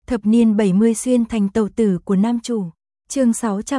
Thập niên 70 xuyên thành tàu tử của nam chủ. Chương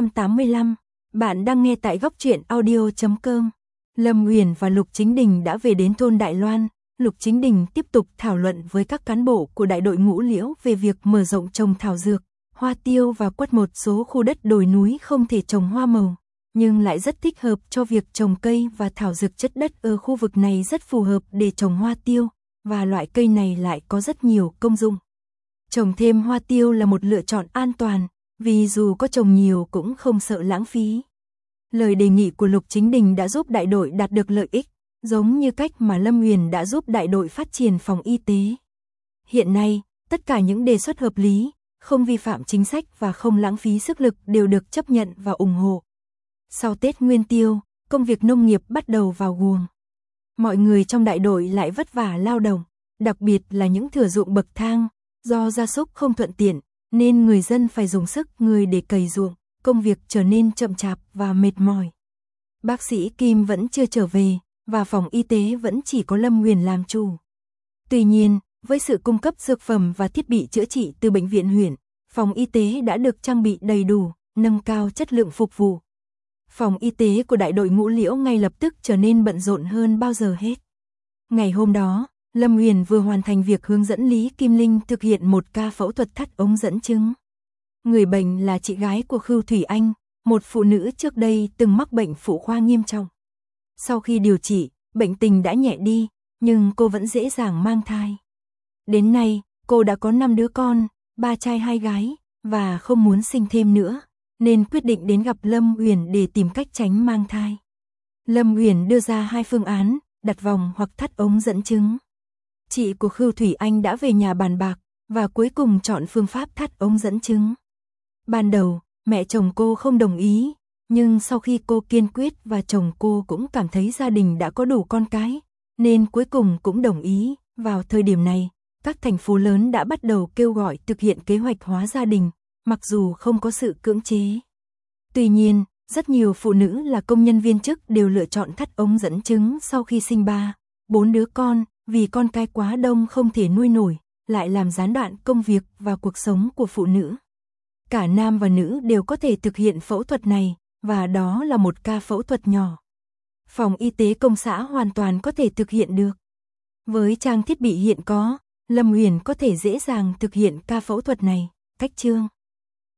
685. Bạn đang nghe tại góc truyện audio.com. Lâm Uyển và Lục Chính Đình đã về đến thôn Đại Loan. Lục Chính Đình tiếp tục thảo luận với các cán bộ của đại đội Ngũ Liễu về việc mở rộng trồng thảo dược, hoa tiêu và quất một số khu đất đồi núi không thể trồng hoa màu, nhưng lại rất thích hợp cho việc trồng cây và thảo dược. Chất đất ở khu vực này rất phù hợp để trồng hoa tiêu, và loại cây này lại có rất nhiều công dụng. Trồng thêm hoa tiêu là một lựa chọn an toàn, vì dù có trồng nhiều cũng không sợ lãng phí. Lời đề nghị của Lục Chính Đình đã giúp đại đội đạt được lợi ích, giống như cách mà Lâm Uyển đã giúp đại đội phát triển phòng y tế. Hiện nay, tất cả những đề xuất hợp lý, không vi phạm chính sách và không lãng phí sức lực đều được chấp nhận và ủng hộ. Sau Tết Nguyên Tiêu, công việc nông nghiệp bắt đầu vào guồng. Mọi người trong đại đội lại vất vả lao động, đặc biệt là những thửa ruộng bậc thang, do gia súc không thuận tiện, nên người dân phải dùng sức người để cày ruộng, công việc trở nên chậm chạp và mệt mỏi. Bác sĩ Kim vẫn chưa trở về, và phòng y tế vẫn chỉ có Lâm Uyển làm chủ. Tuy nhiên, với sự cung cấp dược phẩm và thiết bị chữa trị từ bệnh viện huyện, phòng y tế đã được trang bị đầy đủ, nâng cao chất lượng phục vụ. Phòng y tế của đại đội Ngũ Liễu ngay lập tức trở nên bận rộn hơn bao giờ hết. Ngày hôm đó, Lâm Uyển vừa hoàn thành việc hướng dẫn Lý Kim Linh thực hiện một ca phẫu thuật thắt ống dẫn trứng. Người bệnh là chị gái của Khưu Thủy Anh, một phụ nữ trước đây từng mắc bệnh phụ khoa nghiêm trọng. Sau khi điều trị, bệnh tình đã nhẹ đi, nhưng cô vẫn dễ dàng mang thai. Đến nay, cô đã có 5 đứa con, 3 trai 2 gái, và không muốn sinh thêm nữa, nên quyết định đến gặp Lâm Uyển để tìm cách tránh mang thai. Lâm Uyển đưa ra 2 phương án, đặt vòng hoặc thắt ống dẫn trứng. Chị của Khưu Thủy Anh đã về nhà bàn bạc, và cuối cùng chọn phương pháp thắt ống dẫn trứng. Ban đầu, mẹ chồng cô không đồng ý, nhưng sau khi cô kiên quyết và chồng cô cũng cảm thấy gia đình đã có đủ con cái, nên cuối cùng cũng đồng ý. Vào thời điểm này, các thành phố lớn đã bắt đầu kêu gọi thực hiện kế hoạch hóa gia đình, mặc dù không có sự cưỡng chế. Tuy nhiên, rất nhiều phụ nữ là công nhân viên chức đều lựa chọn thắt ống dẫn trứng sau khi sinh 3, 4 đứa con, vì con cái quá đông không thể nuôi nổi, lại làm gián đoạn công việc và cuộc sống của phụ nữ. Cả nam và nữ đều có thể thực hiện phẫu thuật này, và đó là một ca phẫu thuật nhỏ. Phòng y tế công xã hoàn toàn có thể thực hiện được. Với trang thiết bị hiện có, Lâm Uyển có thể dễ dàng thực hiện ca phẫu thuật này. Cách chương